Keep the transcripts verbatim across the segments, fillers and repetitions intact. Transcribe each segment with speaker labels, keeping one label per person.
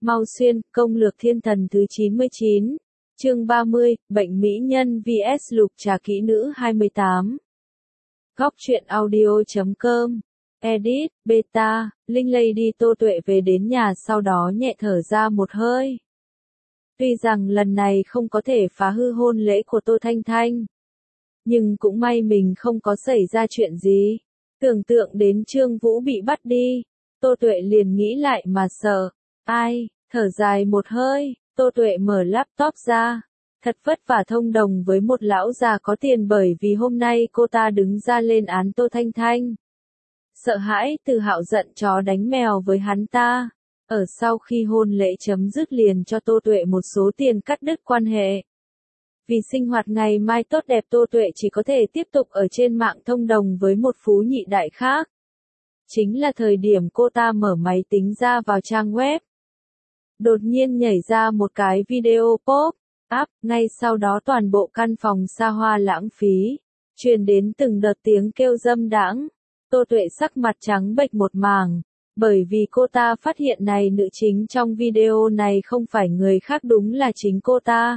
Speaker 1: Mau Xuyên, công lược thiên thần thứ chín mươi chín. Chương ba mươi, bệnh mỹ nhân vs lục trà kỹ nữ hai mươi tám. Góc truyện audio.com. Edit, beta, Linh Lady Tô Tuệ về đến nhà sau đó nhẹ thở ra một hơi. Tuy rằng lần này không có thể phá hư hôn lễ của Tô Thanh Thanh, nhưng cũng may mình không có xảy ra chuyện gì. Tưởng tượng đến Trương Vũ bị bắt đi, Tô Tuệ liền nghĩ lại mà sợ. Ai, thở dài một hơi, Tô Tuệ mở laptop ra. Thật vất vả thông đồng với một lão già có tiền bởi vì hôm nay cô ta đứng ra lên án Tô Thanh Thanh. Sợ hãi Từ Hạo giận chó đánh mèo với hắn ta. Ở sau khi hôn lễ chấm dứt liền cho Tô Tuệ một số tiền cắt đứt quan hệ. Vì sinh hoạt ngày mai tốt đẹp Tô Tuệ chỉ có thể tiếp tục ở trên mạng thông đồng với một phú nhị đại khác. Chính là thời điểm cô ta mở máy tính ra vào trang web. Đột nhiên nhảy ra một cái video pop up, ngay sau đó toàn bộ căn phòng xa hoa lãng phí, truyền đến từng đợt tiếng kêu dâm đãng. Tô Tuệ sắc mặt trắng bệch một mảng, bởi vì cô ta phát hiện này nữ chính trong video này không phải người khác đúng là chính cô ta.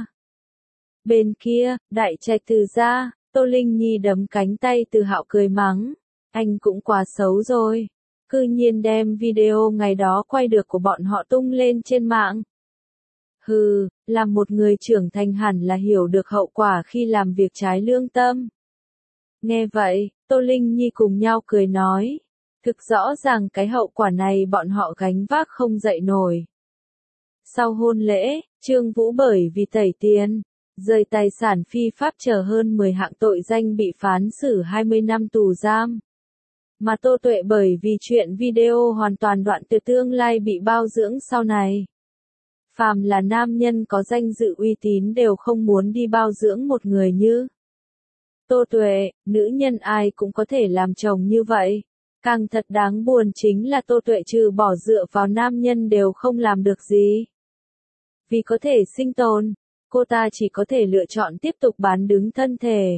Speaker 1: Bên kia, đại trạch Từ gia, Tô Linh Nhi đấm cánh tay Từ Hạo cười mắng, anh cũng quá xấu rồi. Cư nhiên đem video ngày đó quay được của bọn họ tung lên trên mạng. Hừ, là một người trưởng thành hẳn là hiểu được hậu quả khi làm việc trái lương tâm. Nghe vậy, Tô Linh Nhi cùng nhau cười nói, thực rõ ràng cái hậu quả này bọn họ gánh vác không dậy nổi. Sau hôn lễ, Trương Vũ bởi vì tẩy tiền, rời tài sản phi pháp trở hơn mười hạng tội danh bị phán xử hai mươi năm tù giam. Mà Tô Tuệ bởi vì chuyện video hoàn toàn đoạn từ tương lai bị bao dưỡng sau này. Phàm là nam nhân có danh dự uy tín đều không muốn đi bao dưỡng một người như Tô Tuệ, nữ nhân ai cũng có thể làm chồng như vậy. Càng thật đáng buồn chính là Tô Tuệ trừ bỏ dựa vào nam nhân đều không làm được gì. Vì có thể sinh tồn, cô ta chỉ có thể lựa chọn tiếp tục bán đứng thân thể.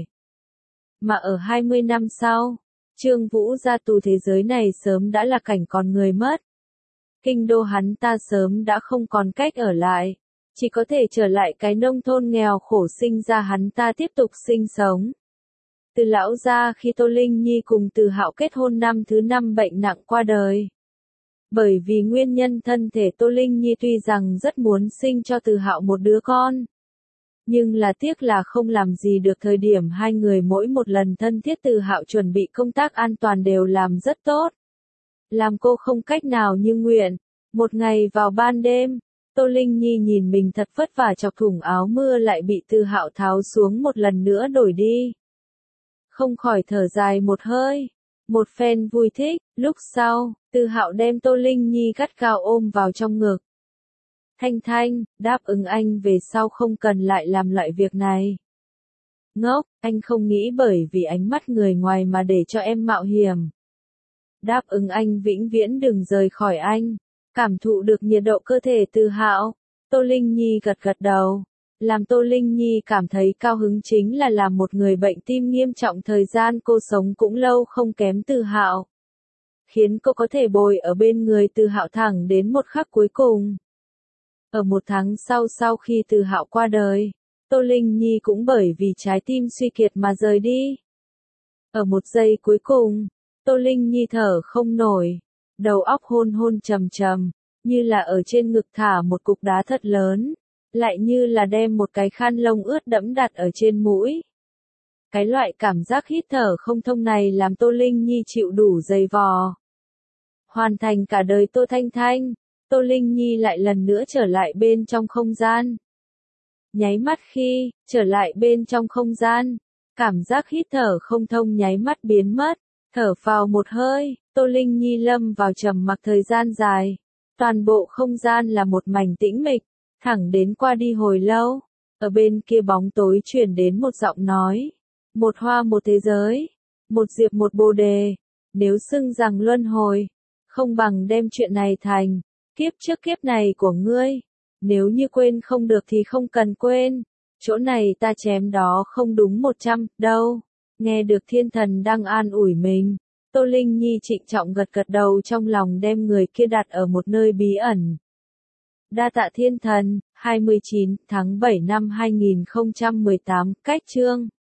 Speaker 1: Mà ở hai mươi năm sau, Trương Vũ ra tù thế giới này sớm đã là cảnh còn người mất. Kinh đô hắn ta sớm đã không còn cách ở lại, chỉ có thể trở lại cái nông thôn nghèo khổ sinh ra hắn ta tiếp tục sinh sống. Từ lão gia khi Tô Linh Nhi cùng Từ Hạo kết hôn năm thứ năm bệnh nặng qua đời. Bởi vì nguyên nhân thân thể Tô Linh Nhi tuy rằng rất muốn sinh cho Từ Hạo một đứa con. Nhưng là tiếc là không làm gì được thời điểm hai người mỗi một lần thân thiết Từ Hạo chuẩn bị công tác an toàn đều làm rất tốt. Làm cô không cách nào như nguyện. Một ngày vào ban đêm, Tô Linh Nhi nhìn mình thật vất vả chọc thủng áo mưa lại bị Từ Hạo tháo xuống một lần nữa đổi đi. Không khỏi thở dài một hơi. Một phen vui thích, lúc sau, Từ Hạo đem Tô Linh Nhi gắt gao ôm vào trong ngực. Thanh Thanh, đáp ứng anh về sau không cần lại làm loại việc này. Ngốc, anh không nghĩ bởi vì ánh mắt người ngoài mà để cho em mạo hiểm. Đáp ứng anh vĩnh viễn đừng rời khỏi anh. Cảm thụ được nhiệt độ cơ thể Từ Hạo, Tô Linh Nhi gật gật đầu. Làm Tô Linh Nhi cảm thấy cao hứng chính là làm một người bệnh tim nghiêm trọng thời gian cô sống cũng lâu không kém Từ Hạo. Khiến cô có thể bồi ở bên người Từ Hạo thẳng đến một khắc cuối cùng. Ở một tháng sau sau khi Từ Hạo qua đời, Tô Linh Nhi cũng bởi vì trái tim suy kiệt mà rời đi. Ở một giây cuối cùng, Tô Linh Nhi thở không nổi, đầu óc hôn hôn trầm trầm, như là ở trên ngực thả một cục đá thật lớn, lại như là đem một cái khăn lông ướt đẫm đặt ở trên mũi. Cái loại cảm giác hít thở không thông này làm Tô Linh Nhi chịu đủ dày vò. Hoàn thành cả đời Tô Thanh Thanh, Tô Linh Nhi lại lần nữa trở lại bên trong không gian. Nháy mắt khi trở lại bên trong không gian, cảm giác hít thở không thông nháy mắt biến mất. Thở phào một hơi, Tô Linh Nhi lâm vào trầm mặc thời gian dài. Toàn bộ không gian là một mảnh tĩnh mịch, thẳng đến qua đi hồi lâu. Ở bên kia bóng tối truyền đến một giọng nói. Một hoa một thế giới, một diệp một bồ đề. Nếu xưng rằng luân hồi, không bằng đem chuyện này thành kiếp trước kiếp này của ngươi. Nếu như quên không được thì không cần quên. Chỗ này ta chém đó không đúng một trăm đâu. Nghe được thiên thần đang an ủi mình, Tô Linh Nhi trịnh trọng gật gật đầu trong lòng đem người kia đặt ở một nơi bí ẩn. Đa tạ thiên thần, hai mươi chín tháng bảy năm hai nghìn không trăm mười tám, cách chương